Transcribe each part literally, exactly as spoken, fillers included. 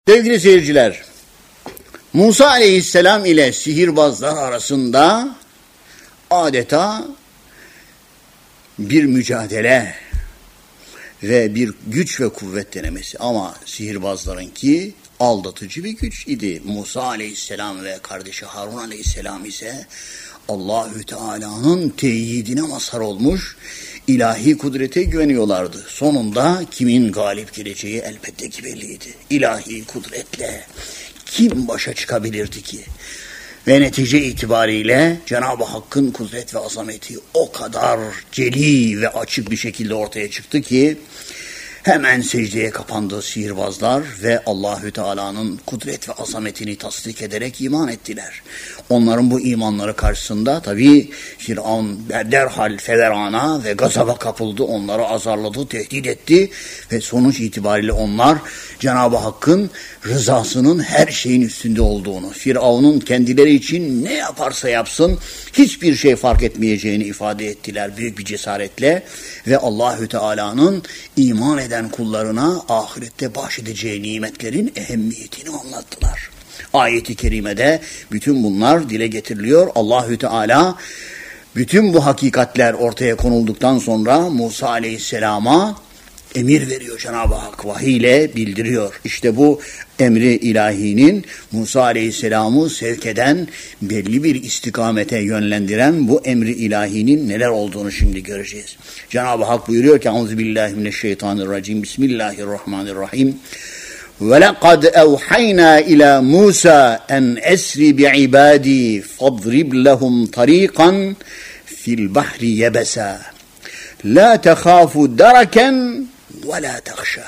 Sevgili seyirciler, Musa aleyhisselam ile sihirbazlar arasında adeta bir mücadele ve bir güç ve kuvvet denemesi. Ama sihirbazlarınki aldatıcı bir güç idi. Musa aleyhisselam ve kardeşi Harun aleyhisselam ise Allahü Teala'nın teyidine mazhar olmuş, ilahi kudrete güveniyorlardı. Sonunda kimin galip geleceği elbette ki belliydi. İlahi kudretle kim başa çıkabilirdi ki? Ve netice itibariyle Cenab-ı Hakk'ın kudret ve azameti o kadar celi ve açık bir şekilde ortaya çıktı ki hemen secdeye kapandı sihirbazlar ve Allahü Teala'nın kudret ve azametini tasdik ederek iman ettiler. Onların bu imanları karşısında tabii Firavun derhal feverana ve gazaba kapıldı. Onları azarladı, tehdit etti ve sonuç itibariyle onlar Cenab-ı Hakk'ın rızasının her şeyin üstünde olduğunu, Firavun'un kendileri için ne yaparsa yapsın hiçbir şey fark etmeyeceğini ifade ettiler büyük bir cesaretle ve Allahü Teala'nın iman eden kullarına ahirette bahşedeceği nimetlerin ehemmiyetini anlattılar. Ayet-i kerimede bütün bunlar dile getiriliyor. Allahü Teala bütün bu hakikatler ortaya konulduktan sonra Musa aleyhisselama emir veriyor Cenab-ı Hak, vahiy ile bildiriyor. İşte bu emri ilahinin Musa aleyhisselamı sevk eden, belli bir istikamete yönlendiren bu emri ilahinin neler olduğunu şimdi göreceğiz. Cenab-ı Hak buyuruyor ki Euzubillahimineşşeytanirracim, Bismillahirrahmanirrahim. وَلَقَدْ أَوْحَيْنَا إِلَى مُوسَى أَنْ أَسْرِ بِعِبَادِي فَاضْرِبْ لَهُمْ طَرِيقًا فِي الْبَحْرِ يَبَسًا لَا تَخَافُ دَرَكًا وَلَا تَخْشَى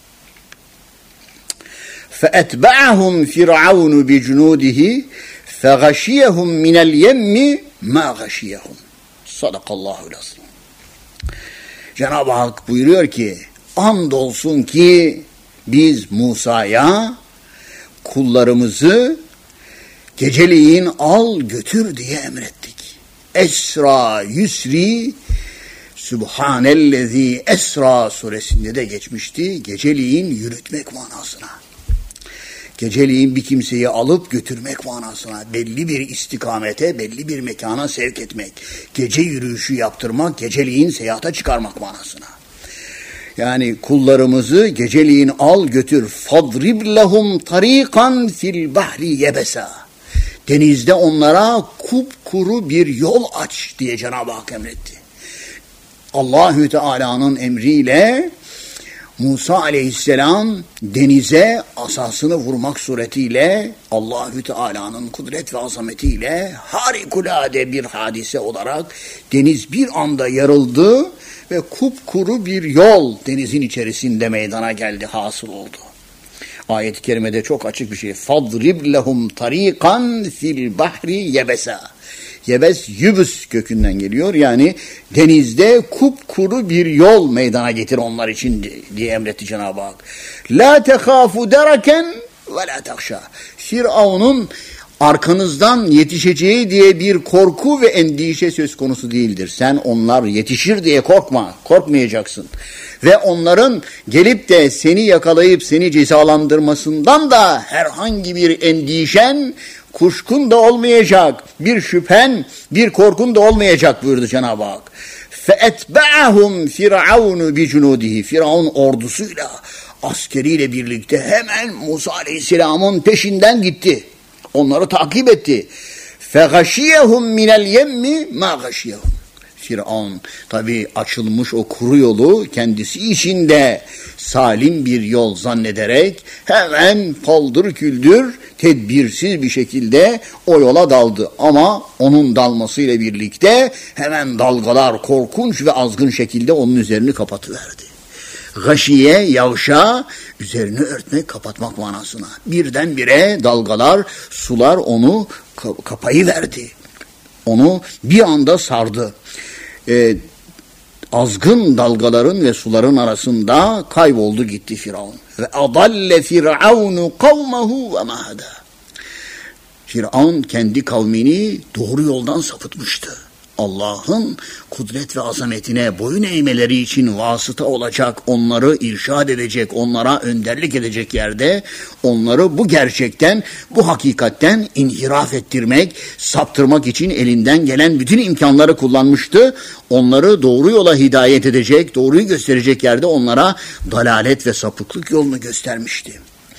فَأَتْبَعَهُمْ فِرْعَوْنُ بِجُنُودِهِ فَغَشِيَهُمْ مِنَ الْيَمِّ مَا غَشِيَهُمْ Sadakallahul azim. Cenab-ı Hak buyuruyor ki, andolsun ki biz Musa'ya kullarımızı geceleyin al götür diye emrettik. Esra yusri Sübhanellezi Esra suresinde de geçmişti. Geceleyin yürütmek manasına. Geceleyin bir kimseyi alıp götürmek manasına. Belli bir istikamete, belli bir mekana sevk etmek. Gece yürüyüşü yaptırmak, geceleyin seyahate çıkarmak manasına. Yani kullarımızı geceliğin al götür. Fadrib lehum tarikan fil bahri yebesa. Denizde onlara kupkuru bir yol aç diye Cenab-ı Hak emretti. Allahü Teala'nın emriyle Musa aleyhisselam denize asasını vurmak suretiyle Allahü Teala'nın kudret ve azametiyle harikulade bir hadise olarak deniz bir anda yarıldı ve kupkuru bir yol denizin içerisinde meydana geldi, hasıl oldu. Ayet-i kerimede çok açık bir şey. Fadrib lehum tarikan fil bahri yebesa. Yebes yübüs kökünden geliyor. Yani denizde kupkuru bir yol meydana getir onlar için diye emretti Cenab-ı Hak. La tekhafu deraken ve la takşa. Firavun'un arkanızdan yetişeceği diye bir korku ve endişe söz konusu değildir. Sen onlar yetişir diye korkma, korkmayacaksın. Ve onların gelip de seni yakalayıp seni cezalandırmasından da herhangi bir endişen, kuşkun da olmayacak, bir şüphen, bir korkun da olmayacak buyurdu Cenab-ı Hak. فَاَتْبَعَهُمْ فِرْعَوْنُ بِجُنُودِهِ Firavun ordusuyla, askeriyle birlikte hemen Musa aleyhisselamın peşinden gitti. Onları takip etti. فَغَشِيَهُمْ مِنَ الْيَمِّ مَا غَشِيَهُمْ Firavun tabi açılmış o kuru yolu kendisi içinde salim bir yol zannederek hemen paldır küldür tedbirsiz bir şekilde o yola daldı. Ama onun dalmasıyla birlikte hemen dalgalar korkunç ve azgın şekilde onun üzerini kapatıverdi. Gâşiye, yavşa, üzerini örtmek, kapatmak manasına. Birdenbire dalgalar, sular onu kapayıverdi. Onu bir anda sardı. Ee, azgın dalgaların ve suların arasında kayboldu gitti Firavun. Ve adalle firavunu kavmehu ve mahada. Firavun kendi kavmini doğru yoldan sapıtmıştı. Allah'ın kudret ve azametine boyun eğmeleri için vasıta olacak, onları irşad edecek, onlara önderlik edecek yerde onları bu gerçekten, bu hakikatten inhiraf ettirmek, saptırmak için elinden gelen bütün imkanları kullanmıştı. Onları doğru yola hidayet edecek, doğruyu gösterecek yerde onlara dalalet ve sapıklık yolunu göstermişti.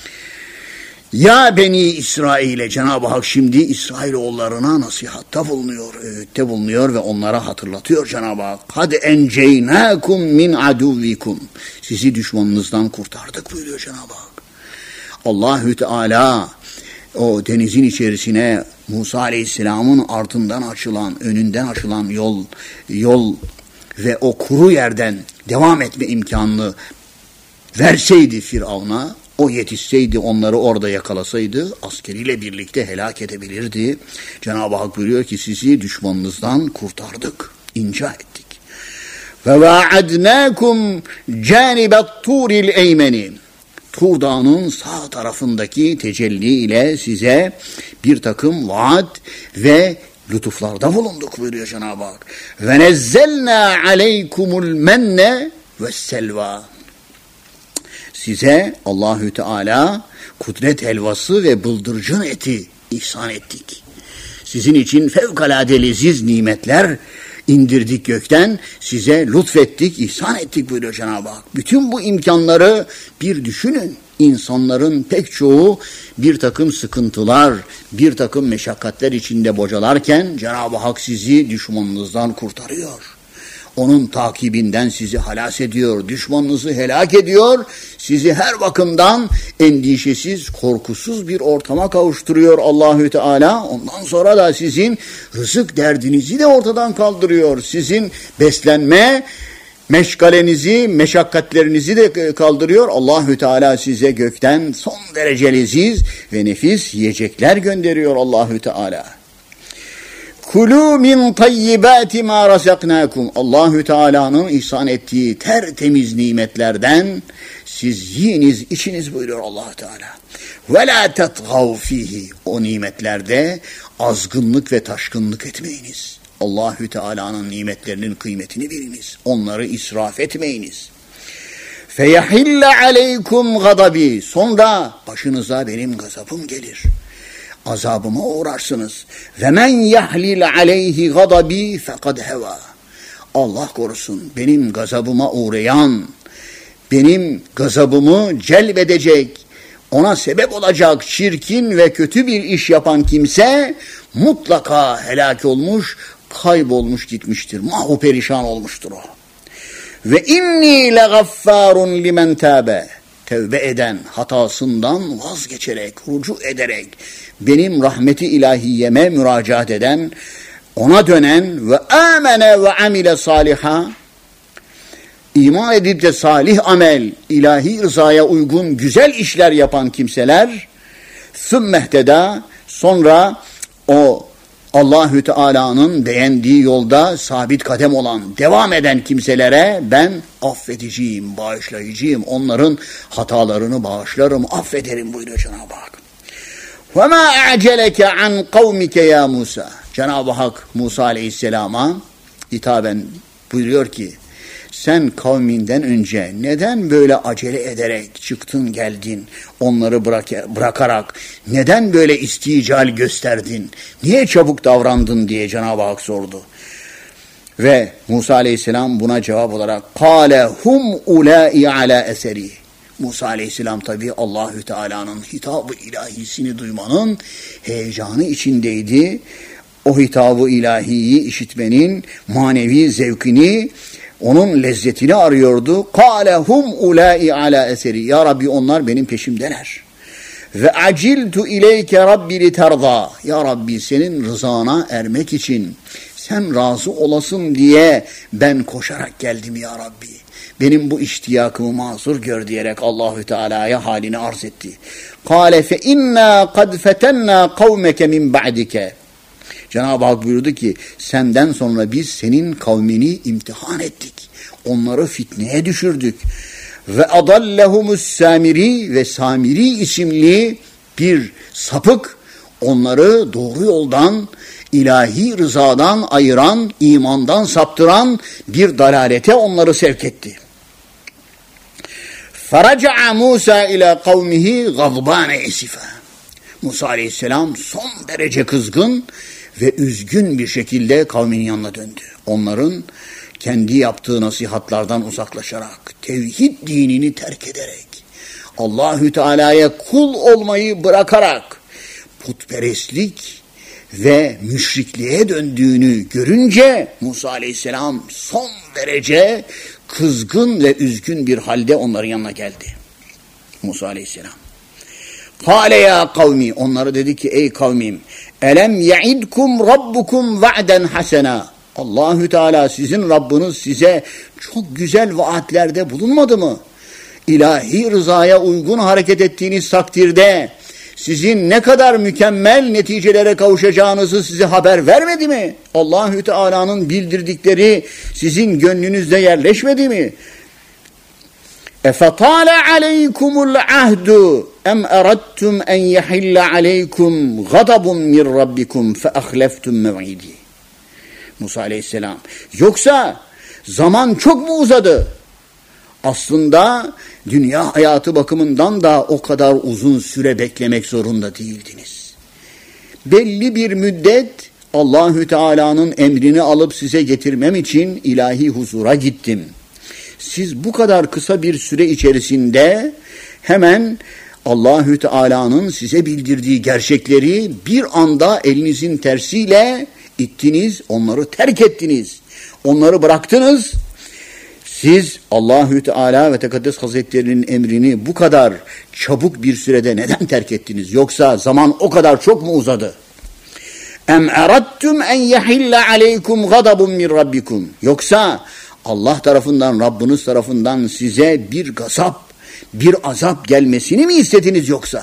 Ya Beni İsrail'e Cenab-ı Hak şimdi İsrailoğullarına nasihatta bulunuyor, öğütte bulunuyor ve onlara hatırlatıyor Cenab-ı Hak. Hadi enceynâkum min aduvvikum. Sizi düşmanınızdan kurtardık buyuruyor Cenab-ı Hak. Allahü Teala o denizin içerisine Musa Aleyhisselam'ın ardından açılan, önünden açılan yol, yol ve o kuru yerden devam etme imkanını verseydi Firavun'a, o yetişseydi, onları orada yakalasaydı askeriyle birlikte helak edebilirdi. Cenab-ı Hak buyuruyor ki sizi düşmanınızdan kurtardık, inca ettik. Ve vaadnakum canibet turil eymeni. Tur Dağı'nın sağ tarafındaki tecelli ile size bir takım vaat ve lütuflarda bulunduk buyuruyor Cenab-ı Hak. Ve nezzelna aleykumul menne ve selva. Size Allahü Teala kudret helvası ve bıldırcın eti ihsan ettik. Sizin için fevkalade leziz nimetler indirdik gökten, size lütfettik, ihsan ettik buyuruyor Cenab-ı Hak. Bütün bu imkanları bir düşünün. İnsanların pek çoğu bir takım sıkıntılar, bir takım meşakkatler içinde bocalarken Cenab-ı Hak sizi düşmanınızdan kurtarıyor. Onun takibinden sizi halas ediyor, düşmanınızı helak ediyor, sizi her bakımdan endişesiz, korkusuz bir ortama kavuşturuyor Allahü Teala. Ondan sonra da sizin rızık derdinizi de ortadan kaldırıyor. Sizin beslenme meşgalenizi, meşakkatlerinizi de kaldırıyor. Allahü Teala size gökten son derece leziz ve nefis yiyecekler gönderiyor Allahü Teala. Kulu min tayyibati ma razaknakum. Allahü Teala'nın ihsan ettiği tertemiz nimetlerden siz yiyiniz, içiniz buyuruyor Allahü Teala. Ve la tetgav fihi. O nimetlerde azgınlık ve taşkınlık etmeyiniz. Allahü Teala'nın nimetlerinin kıymetini biliniz. Onları israf etmeyiniz. Feyahille aleykum gadabi. Sonra başınıza benim gazabım gelir. Azabıma uğrarsınız. Ve men yahlil aleyhi gadabi fekad heva. Allah korusun, benim gazabıma uğrayan, benim gazabımı celbedecek, ona sebep olacak çirkin ve kötü bir iş yapan kimse mutlaka helak olmuş, kaybolmuş gitmiştir. Mahu perişan olmuştur o. Ve inni legaffarun limen tabe. Tevbe eden, hatasından vazgeçerek, rucu ederek, benim rahmeti ilahiyeme müracaat eden, ona dönen ve amene ve amile saliha, iman edip de salih amel, ilahi rızaya uygun güzel işler yapan kimseler, sümmehteda, sonra o Allahü Teala'nın beğendiği yolda sabit kadem olan, devam eden kimselere ben affediciyim, bağışlayıcıyım, onların hatalarını bağışlarım, affederim buyuruyor Cenab-ı Hak. وَمَا أَعْجَلَكَ عَنْ قَوْمِكَ يَا Musa. Cenab-ı Hak Musa Aleyhisselam'a hitaben buyuruyor ki, sen kavminden önce neden böyle acele ederek çıktın geldin, onları bırak, bırakarak neden böyle istical gösterdin, niye çabuk davrandın diye Cenab-ı Hak sordu. Ve Musa Aleyhisselam buna cevap olarak قَالَ هُمْ اُولَٰئِ عَلَى اَسَرِهِ. Musa Aleyhisselam tabi Allahü Teala'nın hitabı ilahisini duymanın heyecanı içindeydi. O hitabı ilahiyi işitmenin manevi zevkini, onun lezzetini arıyordu. قَالَ هُمْ اُولَٰئِ عَلَى اَسَرِهِ. Ya Rabbi onlar benim peşimdeler. Ve aciltu ileyke Rabbi litarda. Ya Rabbi senin rızana ermek için, sen razı olasın diye ben koşarak geldim ya Rabbi. Benim bu iştiyakımı mazur gör diyerek Allahü Teala'ya halini arz etti. قَالَ فَاِنَّا قَدْ فَتَنَّا قَوْمَكَ مِنْ بَعْدِكَ. Cenab-ı Hak buyurdu ki senden sonra biz senin kavmini imtihan ettik. Onları fitneye düşürdük. Ve adallahumus Samiri ve Samiri isimli bir sapık onları doğru yoldan, ilahi rızadan ayıran, imandan saptıran bir dalalete onları sevk etti. فَرَجَعَ Musa ila kavmihi غَضْبَانَ اِسِفًا. Musa aleyhisselam son derece kızgın ve üzgün bir şekilde kavminin yanına döndü. Onların kendi yaptığı nasihatlardan uzaklaşarak, tevhid dinini terk ederek, Allahü Teala'ya kul olmayı bırakarak putperestlik ve müşrikliğe döndüğünü görünce Musa aleyhisselam son derece kızgın ve üzgün bir halde onların yanına geldi. Musa aleyhisselam. Kâle ya kavmi, onlara dedi ki ey kavmim, elem ye'idkum rabbukum va'den hasena. Allahü Teala sizin Rabbiniz size çok güzel vaatlerde bulunmadı mı? İlahi rızaya uygun hareket ettiğiniz takdirde sizin ne kadar mükemmel neticelere kavuşacağınızı size haber vermedi mi? Allahü Teala'nın bildirdikleri sizin gönlünüzde yerleşmedi mi? اَفَطَالَ عَلَيْكُمُ الْعَهْدُ اَمْ اَرَدْتُمْ اَنْ يَحِلَّ عَلَيْكُمْ غَضَبٌ مِنْ رَبِّكُمْ فَأَخْلَفْتُمْ مَوْعِدِي. Musa aleyhisselam, yoksa zaman çok mu uzadı? Aslında dünya hayatı bakımından da o kadar uzun süre beklemek zorunda değildiniz. Belli bir müddet Allahü Teala'nın emrini alıp size getirmem için ilahi huzura gittim. Siz bu kadar kısa bir süre içerisinde hemen Allahü Teala'nın size bildirdiği gerçekleri bir anda elinizin tersiyle ittiniz, onları terk ettiniz. Onları bıraktınız. Siz Allahü Teala ve Tekaddes Hazretleri'nin emrini bu kadar çabuk bir sürede neden terk ettiniz? Yoksa zaman o kadar çok mu uzadı? Em eradtum en yahilla aleykum gadabun min rabbikum. Yoksa Allah tarafından, Rabbiniz tarafından size bir gazap, bir azap gelmesini mi istediniz yoksa?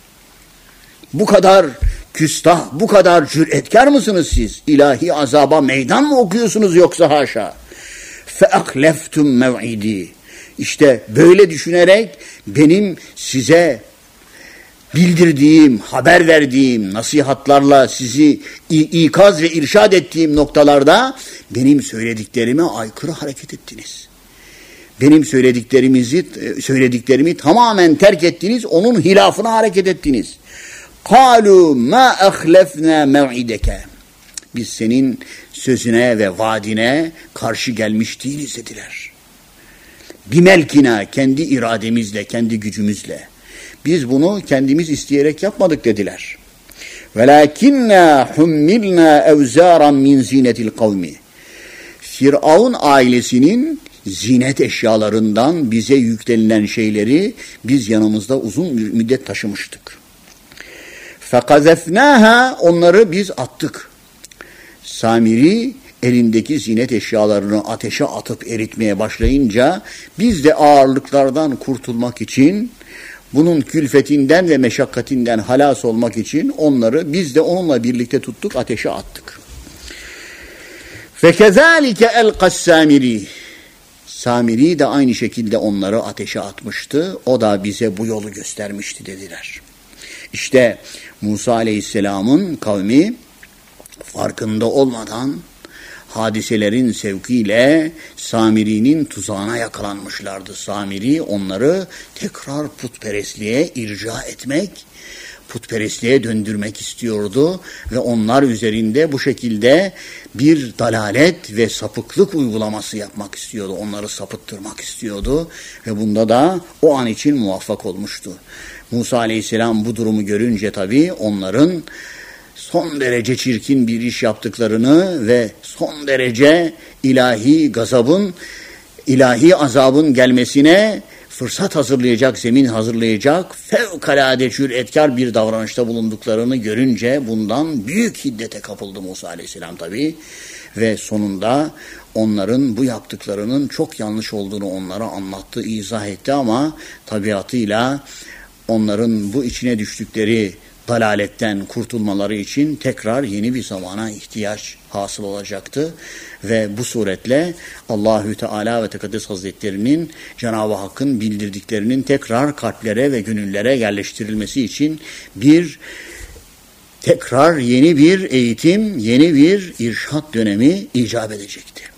Bu kadar küstah, bu kadar cüretkar mısınız siz? İlahi azaba meydan mı okuyorsunuz yoksa haşa? فَاَخْلَفْتُمْ مَوْعِدِي. İşte böyle düşünerek benim size bildirdiğim, haber verdiğim nasihatlarla sizi ikaz ve irşad ettiğim noktalarda benim söylediklerime aykırı hareket ettiniz. Benim söylediklerimizi söylediklerimi tamamen terk ettiniz, onun hilafına hareket ettiniz. قَالُوا مَا أَخْلَفْنَا مَوْعِدَكَ. Biz senin sözüne ve vaadine karşı gelmiş değiliz dediler. Bimelkina, kendi irademizle, kendi gücümüzle. Biz bunu kendimiz isteyerek yapmadık dediler. وَلَاكِنَّا حُمِّلْنَا اَوْزَارًا مِنْ زِينَةِ الْقَوْمِ. Firavun ailesinin zinet eşyalarından bize yüklenilen şeyleri biz yanımızda uzun bir müddet taşımıştık. فَقَذَفْنَاهَا. Onları biz attık. Samiri elindeki zinet eşyalarını ateşe atıp eritmeye başlayınca biz de ağırlıklardan kurtulmak için, bunun külfetinden ve meşakkatinden halas olmak için onları biz de onunla birlikte tuttuk, ateşe attık. فَكَذَٰلِكَ اَلْقَ السَّامِرِي. Samiri de aynı şekilde onları ateşe atmıştı. O da bize bu yolu göstermişti dediler. İşte Musa Aleyhisselam'ın kavmi farkında olmadan hadiselerin sevkiyle Samiri'nin tuzağına yakalanmışlardı. Samiri onları tekrar putperestliğe irca etmek, putperestliğe döndürmek istiyordu ve onlar üzerinde bu şekilde bir dalalet ve sapıklık uygulaması yapmak istiyordu. Onları sapıttırmak istiyordu ve bunda da o an için muvaffak olmuştu. Musa Aleyhisselam bu durumu görünce tabii onların son derece çirkin bir iş yaptıklarını ve son derece ilahi gazabın, ilahi azabın gelmesine fırsat hazırlayacak, zemin hazırlayacak fevkalade cüretkar bir davranışta bulunduklarını görünce bundan büyük hiddete kapıldı Musa Aleyhisselam tabii. Ve sonunda onların bu yaptıklarının çok yanlış olduğunu onlara anlattı, izah etti ama tabiatıyla onların bu içine düştükleri dalaletten kurtulmaları için tekrar yeni bir zamana ihtiyaç hasıl olacaktı. Ve bu suretle Allahü Teala ve Tekaddes Hazretlerinin Cenab-ı Hakk'ın bildirdiklerinin tekrar kalplere ve gönüllere yerleştirilmesi için bir tekrar yeni bir eğitim, yeni bir irşat dönemi icap edecekti.